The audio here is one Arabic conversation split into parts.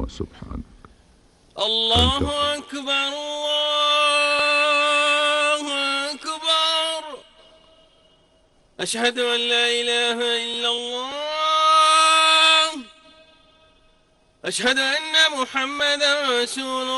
سبحانك. الله أكبر الله أكبر. أشهد أن لا إله إلا الله. أشهد أن محمدا رسول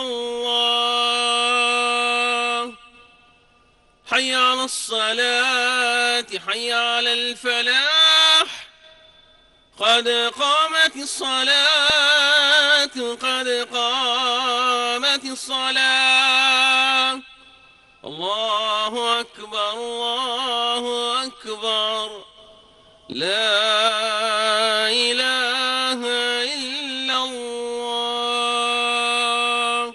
الله. حي على الصلاة حي على الفلاح. قد قامت الصلاة قد قامت الصلاة. الله أكبر الله أكبر. لا إله إلا الله.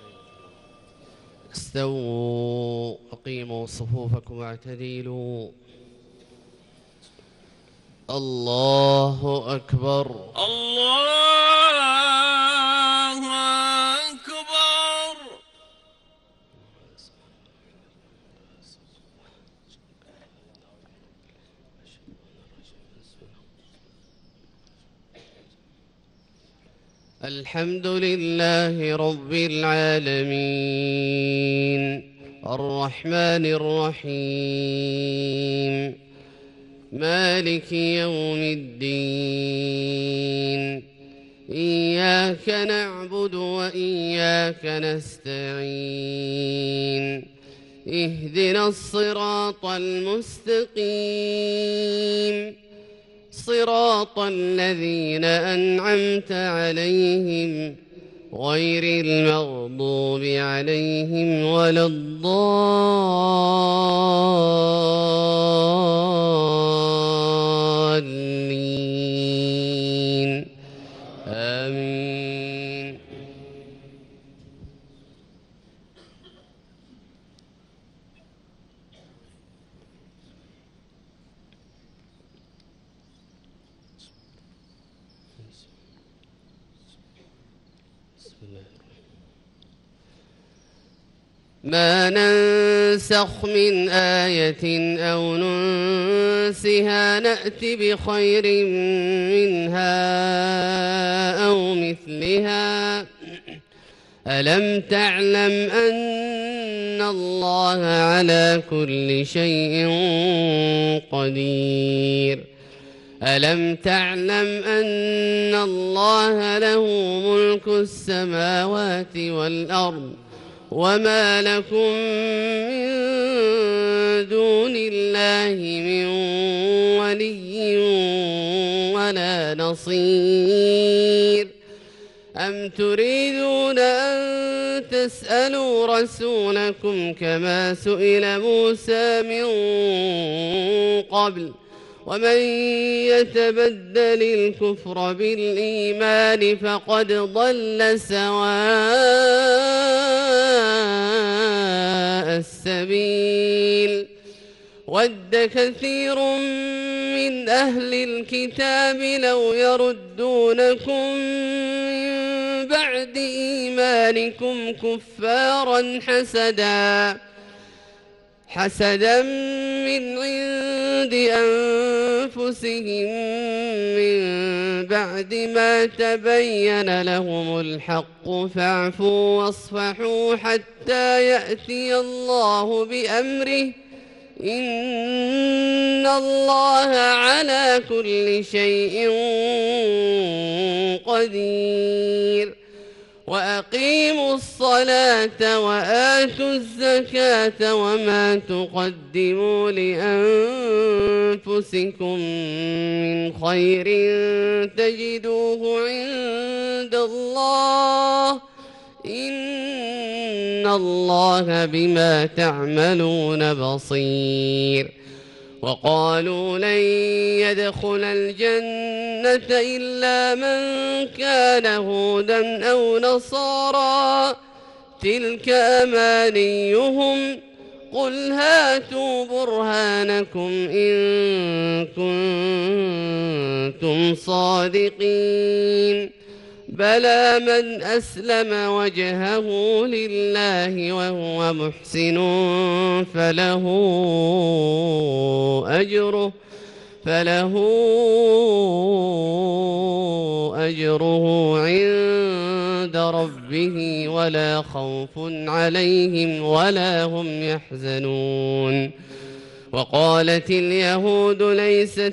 استووا أقيموا صفوفكم واعتدلوا. الله أكبر الله أكبر. الحمد لله رب العالمين الرحمن الرحيم مالك يوم الدين. إياك نعبد وإياك نستعين. اهدنا الصراط المستقيم صراط الذين أنعمت عليهم غير المغضوب عليهم ولا الضالين. آمين. ما ننسخ من آية أو ننسها نأت بخير منها أو مثلها. ألم تعلم أن الله على كل شيء قدير. ألم تعلم أن الله له ملك السماوات والأرض وما لكم من دون الله من ولي ولا نصير. أم تريدون أن تسألوا رسولكم كما سئل موسى من قبل ومن يتبدل الكفر بالإيمان فقد ضل سواء السبيل. ود كثير من أهل الكتاب لو يردونكم من بعد إيمانكم كفارا حسدا من عند أنفسهم من بعد ما تبين لهم الحق فاعفوا واصفحوا حتى يأتي الله بأمره إن الله على كل شيء قدير. وأقيموا الصلاة وآتوا الزكاة وما تقدموا لأنفسكم من خير تجدوه عند الله إن الله بما تعملون بصير. وقالوا لن يدخل الجنة إلا من كان هودا أو نصارى تلك أمانيهم قل هاتوا برهانكم إن كنتم صادقين. بلى من أسلم وجهه لله وهو محسن فله أجره عند ربه ولا خوف عليهم ولا هم يحزنون. وقالت اليهود ليست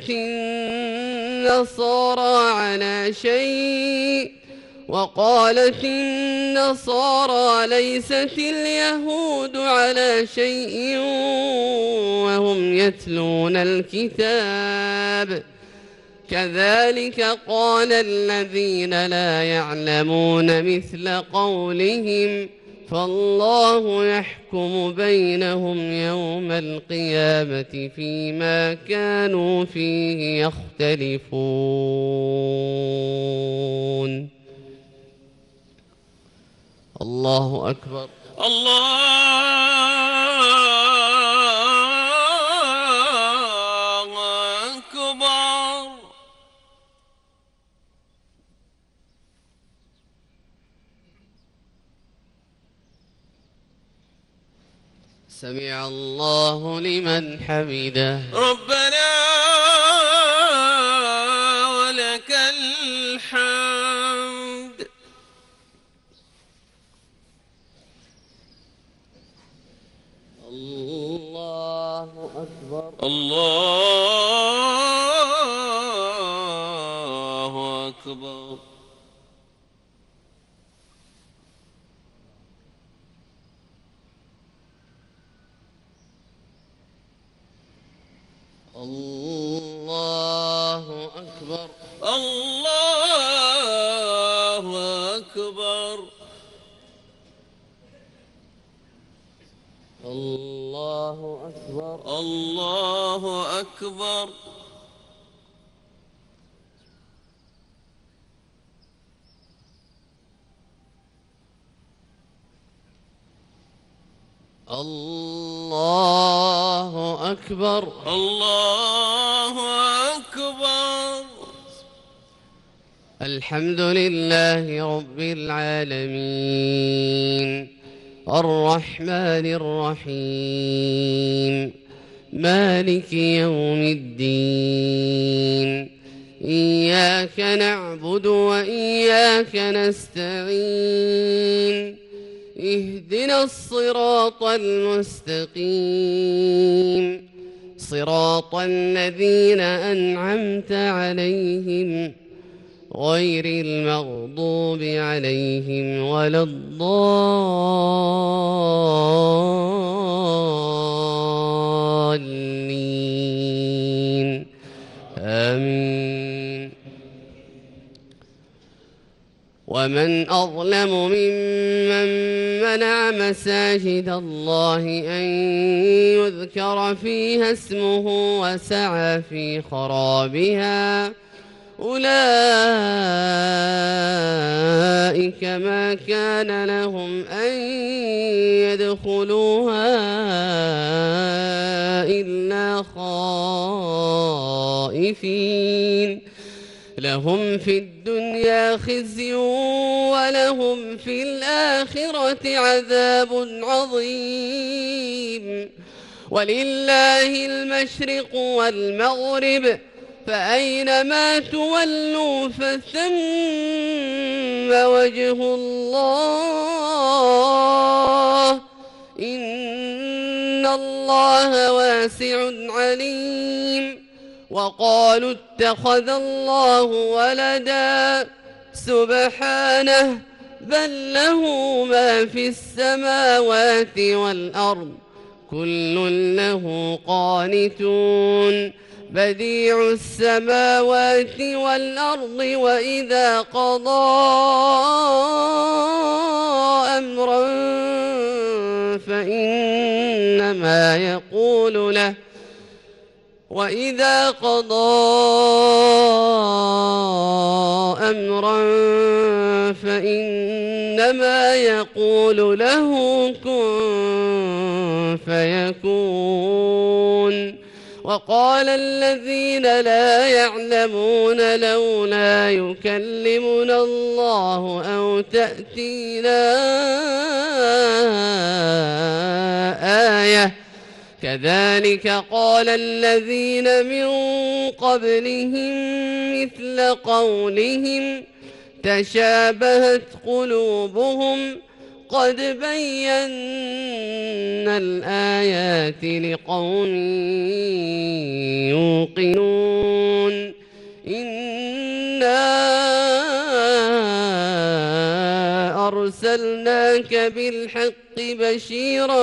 النصارى على شيء وقالت النصارى ليست اليهود على شيء وهم يتلون الكتاب كذلك قال الذين لا يعلمون مثل قولهم فالله يحكم بينهم يوم القيامة فيما كانوا فيه يختلفون. الله أكبر. الله أكبر. سمع الله لمن حمده. ربنا ولك الحمد. الله أكبر. الله أكبر. الله أكبر. الله أكبر. الله أكبر. الله أكبر. الله أكبر. الله أكبر. الحمد لله رب العالمين الرحمن الرحيم مالك يوم الدين إياك نعبد وإياك نستعين اهدنا الصراط المستقيم صراط الذين أنعمت عليهم غير المغضوب عليهم ولا الضالين آمين. ومن أظلم ممن منع مساجد الله أن يذكر فيها اسمه وسعى في خرابها أولئك ما كان لهم أن يدخلوها إلا خائفين لهم في الدنيا خزي ولهم في الآخرة عذاب عظيم. ولله المشرق والمغرب فأينما تولوا فثم وجه الله إن الله واسع عليم. وقالوا اتخذ الله ولدا سبحانه بل له ما في السماوات والأرض كل له قانتون بديع السماوات والأرض وإذا قضى أمرا فإنما يقول له وإذا قضى أمرا فإنما يقول له كن فيكون. وقال الذين لا يعلمون لولا يكلمنا الله أو تأتينا آية كذلك قال الذين من قبلهم مثل قولهم تشابهت قلوبهم قد بينا الآيات لقوم يوقنون إنا أرسلناك بالحق بشيرا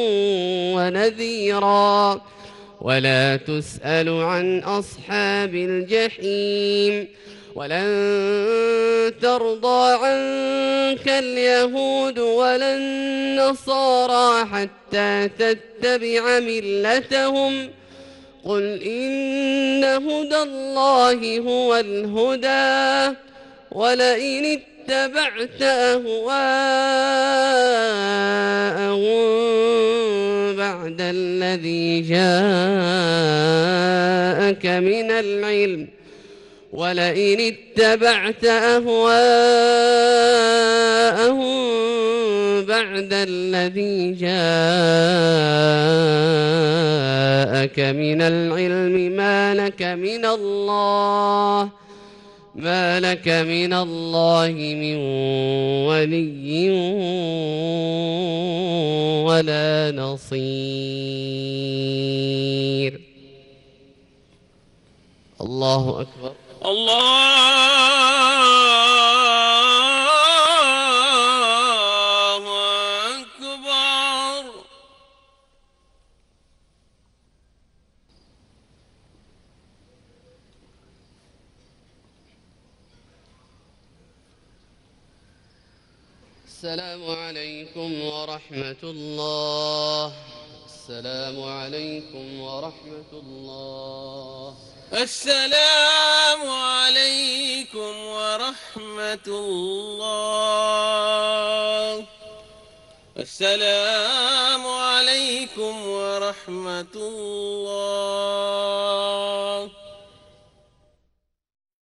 ونذيرا ولا تسأل عن أصحاب الجحيم ولن ترضى عنك اليهود ولا النصارى حتى تتبع ملتهم قل إن هدى الله هو الهدى ولئن اتبعت أهواءهم بعد الذي جاءك من العلم ما لك من الله من ولي ولا نصير. الله أكبر. الله أكبر. السلام عليكم ورحمة الله. السلام عليكم ورحمة الله. السلام عليكم ورحمة الله. السلام عليكم ورحمة الله.